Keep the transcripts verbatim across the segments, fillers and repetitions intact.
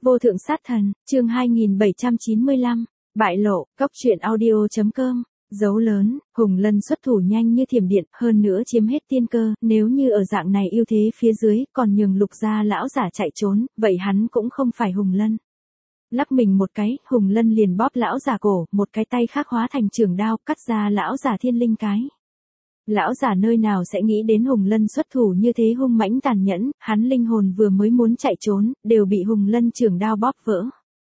Vô thượng sát thần, chương hai nghìn bảy trăm chín mươi lăm, bại lộ, cóc truyện audio chấm com. Dấu lớn, Hùng Lân xuất thủ nhanh như thiểm điện, hơn nữa chiếm hết tiên cơ, nếu như ở dạng này ưu thế phía dưới, còn nhường Lục gia lão giả chạy trốn, vậy hắn cũng không phải Hùng Lân. Lắc mình một cái, Hùng Lân liền bóp lão giả cổ, một cái tay khác hóa thành trường đao, cắt ra lão giả thiên linh cái. Lão giả nơi nào sẽ nghĩ đến Hùng Lân xuất thủ như thế hung mãnh tàn nhẫn, hắn linh hồn vừa mới muốn chạy trốn, đều bị Hùng Lân trường đao bóp vỡ.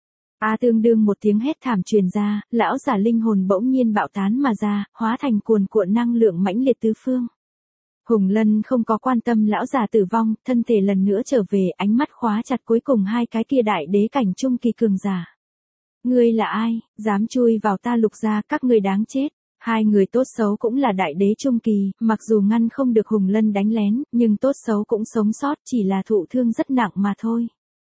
A tương đương một tiếng hét thảm truyền ra, lão giả linh hồn bỗng nhiên bạo tán mà ra, hóa thành cuồn cuộn năng lượng mãnh liệt tứ phương. Hùng Lân không có quan tâm lão giả tử vong, thân thể lần nữa trở về, ánh mắt khóa chặt cuối cùng hai cái kia đại đế cảnh trung kỳ cường giả. Ngươi là ai, dám chui vào ta Lục gia, các ngươi đáng chết. Hai người tốt xấu cũng là đại đế trung kỳ, mặc dù ngăn không được Hùng Lân đánh lén, nhưng tốt xấu cũng sống sót, chỉ là thụ thương rất nặng mà thôi.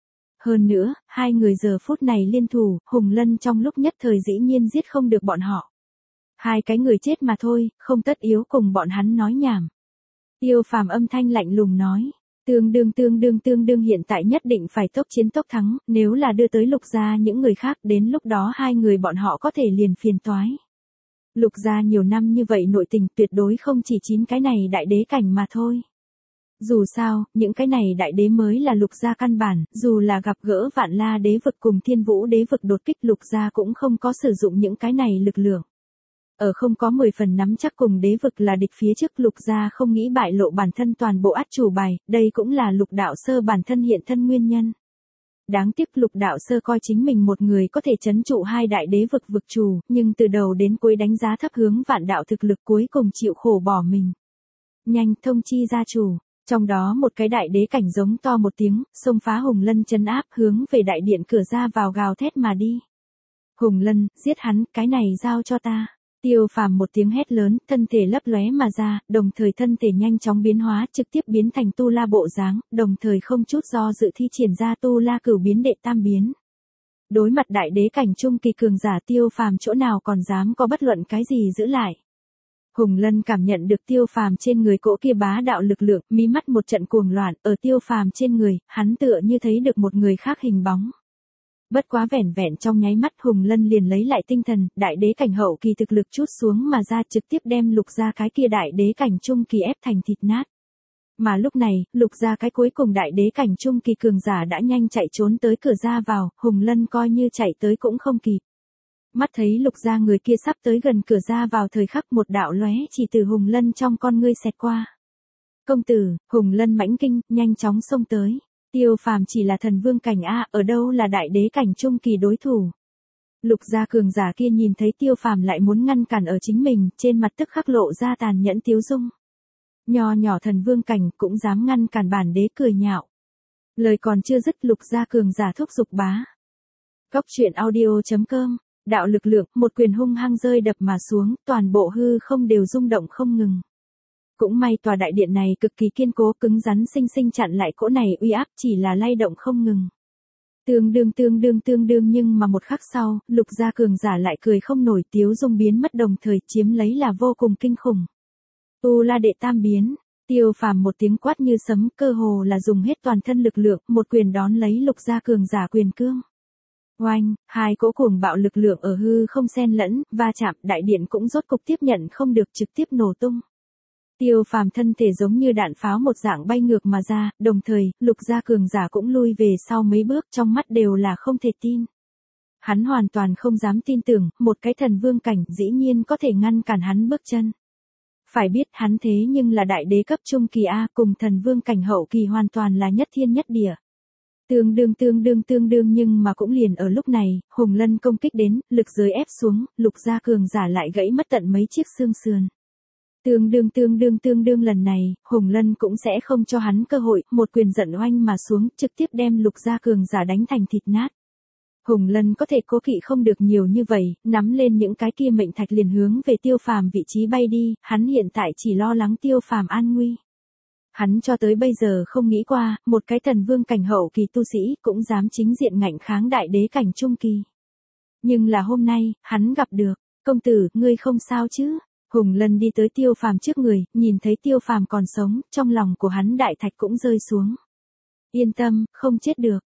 Hơn nữa, hai người giờ phút này liên thủ, Hùng Lân trong lúc nhất thời dĩ nhiên giết không được bọn họ. Hai cái người chết mà thôi, không tất yếu cùng bọn hắn nói nhảm. Tiêu Phàm âm thanh lạnh lùng nói, tương đương tương đương tương đương hiện tại nhất định phải tốc chiến tốc thắng, nếu là đưa tới Lục gia những người khác, đến lúc đó hai người bọn họ có thể liền phiền toái. Lục gia nhiều năm như vậy nội tình tuyệt đối không chỉ chín cái này đại đế cảnh mà thôi. Dù sao, những cái này đại đế mới là Lục gia căn bản, dù là gặp gỡ Vạn La đế vực cùng Thiên Vũ đế vực đột kích, Lục gia cũng không có sử dụng những cái này lực lượng. Ở không có mười phần nắm chắc cùng đế vực là địch phía trước, Lục gia không nghĩ bại lộ bản thân toàn bộ át chủ bài, đây cũng là Lục đạo sơ bản thân hiện thân nguyên nhân. Đáng tiếc Lục đạo sơ coi chính mình một người có thể trấn trụ hai đại đế vực vực chủ, nhưng từ đầu đến cuối đánh giá thấp hướng Vạn đạo thực lực, cuối cùng chịu khổ bỏ mình. Nhanh thông chi gia chủ, trong đó một cái đại đế cảnh giống to một tiếng, xông phá Hùng Lân trấn áp, hướng về đại điện cửa ra vào gào thét mà đi. Hùng Lân, giết hắn, cái này giao cho ta. Tiêu Phàm một tiếng hét lớn, thân thể lấp lóe mà ra, đồng thời thân thể nhanh chóng biến hóa, trực tiếp biến thành tu la bộ dáng, đồng thời không chút do dự thi triển ra tu la cửu biến đệ tam biến. Đối mặt đại đế cảnh trung kỳ cường giả, Tiêu Phàm chỗ nào còn dám có bất luận cái gì giữ lại. Hùng Lân cảm nhận được Tiêu Phàm trên người cỗ kia bá đạo lực lượng, mí mắt một trận cuồng loạn, ở Tiêu Phàm trên người, hắn tựa như thấy được một người khác hình bóng. Bất quá vẻn vẹn trong nháy mắt, Hùng Lân liền lấy lại tinh thần, đại đế cảnh hậu kỳ thực lực chút xuống mà ra, trực tiếp đem Lục gia cái kia đại đế cảnh trung kỳ ép thành thịt nát. Mà lúc này, Lục gia cái cuối cùng đại đế cảnh trung kỳ cường giả đã nhanh chạy trốn tới cửa ra vào, Hùng Lân coi như chạy tới cũng không kịp. Mắt thấy Lục gia người kia sắp tới gần cửa ra vào thời khắc, một đạo lóe chỉ từ Hùng Lân trong con ngươi xẹt qua. Công tử, Hùng Lân mãnh kinh, nhanh chóng xông tới. Tiêu Phàm chỉ là thần vương cảnh a, ở đâu là đại đế cảnh trung kỳ đối thủ. Lục gia cường giả kia nhìn thấy Tiêu Phàm lại muốn ngăn cản ở chính mình, trên mặt tức khắc lộ ra tàn nhẫn tiếu dung. Nho nhỏ thần vương cảnh cũng dám ngăn cản bản đế, cười nhạo. Lời còn chưa dứt, Lục gia cường giả thúc giục bá. Cóc truyện audio chấm com, đạo lực lượng, một quyền hung hăng rơi đập mà xuống, toàn bộ hư không đều rung động không ngừng. Cũng may tòa đại điện này cực kỳ kiên cố, cứng rắn, sinh sinh chặn lại cỗ này uy áp, chỉ là lay động không ngừng. Tương đương tương đương tương đương nhưng mà một khắc sau, Lục gia cường giả lại cười không nổi, tiếu dung biến mất đồng thời chiếm lấy là vô cùng kinh khủng. Tu la đệ tam biến, Tiêu Phàm một tiếng quát như sấm, cơ hồ là dùng hết toàn thân lực lượng, một quyền đón lấy Lục gia cường giả quyền cương. Oanh, hai cỗ cuồng bạo lực lượng ở hư không xen lẫn, va chạm, đại điện cũng rốt cục tiếp nhận không được, trực tiếp nổ tung. Tiêu Phàm thân thể giống như đạn pháo một dạng bay ngược mà ra, đồng thời, Lục gia cường giả cũng lui về sau mấy bước, trong mắt đều là không thể tin. Hắn hoàn toàn không dám tin tưởng, một cái thần vương cảnh dĩ nhiên có thể ngăn cản hắn bước chân. Phải biết hắn thế nhưng là đại đế cấp trung kỳ A, cùng thần vương cảnh hậu kỳ hoàn toàn là nhất thiên nhất địa. Tương đương tương đương tương đương nhưng mà cũng liền ở lúc này, Hùng Lân công kích đến, lực giới ép xuống, Lục gia cường giả lại gãy mất tận mấy chiếc xương sườn. Tương đương tương đương tương đương lần này, Hùng Lân cũng sẽ không cho hắn cơ hội, một quyền giận oanh mà xuống, trực tiếp đem Lục gia cường giả đánh thành thịt nát. Hùng Lân có thể cố kỵ không được nhiều như vậy, nắm lên những cái kia mệnh thạch liền hướng về Tiêu Phàm vị trí bay đi, hắn hiện tại chỉ lo lắng Tiêu Phàm an nguy. Hắn cho tới bây giờ không nghĩ qua, một cái thần vương cảnh hậu kỳ tu sĩ cũng dám chính diện ngạnh kháng đại đế cảnh trung kỳ. Nhưng là hôm nay, hắn gặp được, công tử, ngươi không sao chứ? Hùng Lân đi tới Tiêu Phàm trước người, nhìn thấy Tiêu Phàm còn sống, trong lòng của hắn đại thạch cũng rơi xuống. Yên tâm, không chết được.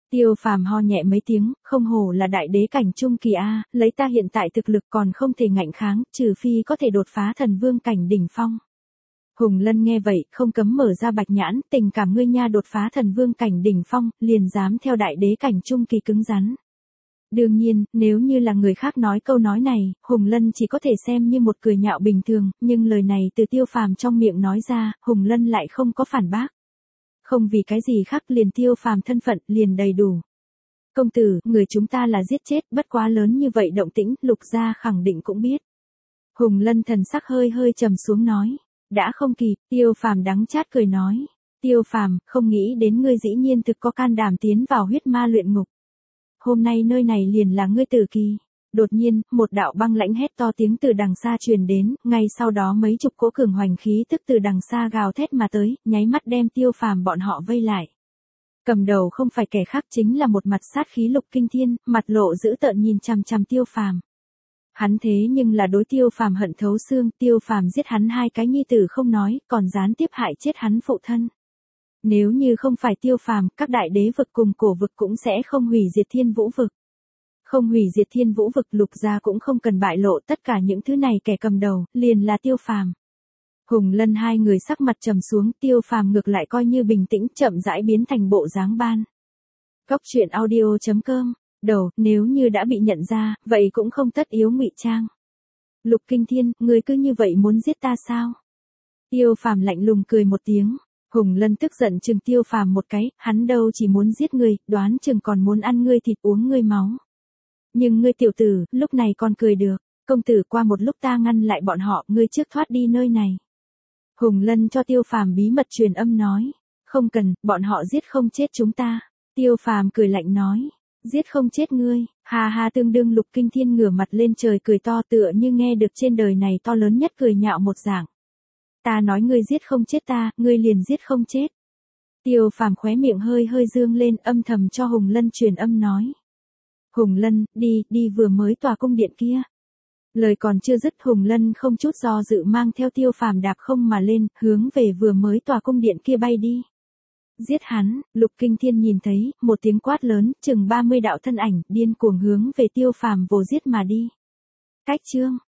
Tiêu Phàm ho nhẹ mấy tiếng, không hổ là đại đế cảnh trung kỳ a, lấy ta hiện tại thực lực còn không thể ngạnh kháng, trừ phi có thể đột phá thần vương cảnh đỉnh phong. Hùng Lân nghe vậy, không cấm mở ra bạch nhãn, tình cảm ngươi nha đột phá thần vương cảnh đỉnh phong, liền dám theo đại đế cảnh trung kỳ cứng rắn. Đương nhiên, nếu như là người khác nói câu nói này, Hùng Lân chỉ có thể xem như một cười nhạo bình thường, nhưng lời này từ Tiêu Phàm trong miệng nói ra, Hùng Lân lại không có phản bác. Không vì cái gì khác, liền Tiêu Phàm thân phận liền đầy đủ. Công tử, người chúng ta là giết chết, bất quá lớn như vậy động tĩnh, Lục gia khẳng định cũng biết. Hùng Lân thần sắc hơi hơi trầm xuống nói. Đã không kịp, Tiêu Phàm đắng chát cười nói. Tiêu Phàm, không nghĩ đến ngươi dĩ nhiên thực có can đảm tiến vào huyết ma luyện ngục. Hôm nay nơi này liền là ngươi tử kỳ. Đột nhiên, một đạo băng lãnh hét to tiếng từ đằng xa truyền đến, ngay sau đó mấy chục cỗ cường hoành khí tức từ đằng xa gào thét mà tới, nháy mắt đem Tiêu Phàm bọn họ vây lại. Cầm đầu không phải kẻ khác chính là một mặt sát khí Lục Kinh Thiên, mặt lộ dữ tợn nhìn chằm chằm Tiêu Phàm. Hắn thế nhưng là đối Tiêu Phàm hận thấu xương, Tiêu Phàm giết hắn hai cái nhi tử không nói, còn gián tiếp hại chết hắn phụ thân. Nếu như không phải Tiêu Phàm, các đại đế vực cùng cổ vực cũng sẽ không hủy diệt Thiên Vũ vực. Không hủy diệt Thiên Vũ vực, Lục gia cũng không cần bại lộ, tất cả những thứ này kẻ cầm đầu, liền là Tiêu Phàm. Hùng Lân hai người sắc mặt trầm xuống, Tiêu Phàm ngược lại coi như bình tĩnh, chậm rãi biến thành bộ dáng ban. Góc truyện audio chấm com. Đầu, nếu như đã bị nhận ra, vậy cũng không tất yếu ngụy trang. Lục Kinh Thiên, ngươi cứ như vậy muốn giết ta sao? Tiêu Phàm lạnh lùng cười một tiếng. Hùng Lân tức giận chừng Tiêu Phàm một cái, hắn đâu chỉ muốn giết ngươi, đoán chừng còn muốn ăn ngươi thịt uống ngươi máu. Nhưng ngươi tiểu tử, lúc này còn cười được. Công tử, qua một lúc ta ngăn lại bọn họ, ngươi trước thoát đi nơi này. Hùng Lân cho Tiêu Phàm bí mật truyền âm nói. Không cần, bọn họ giết không chết chúng ta. Tiêu Phàm cười lạnh nói. Giết không chết ngươi, ha ha, tương đương Lục Kinh Thiên ngửa mặt lên trời cười to, tựa như nghe được trên đời này to lớn nhất cười nhạo một dạng. Ta nói ngươi giết không chết ta, ngươi liền giết không chết. Tiêu Phàm khóe miệng hơi hơi dương lên, âm thầm cho Hùng Lân truyền âm nói. Hùng Lân, đi, đi vừa mới tòa cung điện kia. Lời còn chưa dứt, Hùng Lân không chút do dự mang theo Tiêu Phàm đạp không mà lên, hướng về vừa mới tòa cung điện kia bay đi. Giết hắn, Lục Kinh Thiên nhìn thấy, một tiếng quát lớn, chừng ba mươi đạo thân ảnh, điên cuồng hướng về Tiêu Phàm vồ giết mà đi. Cách chương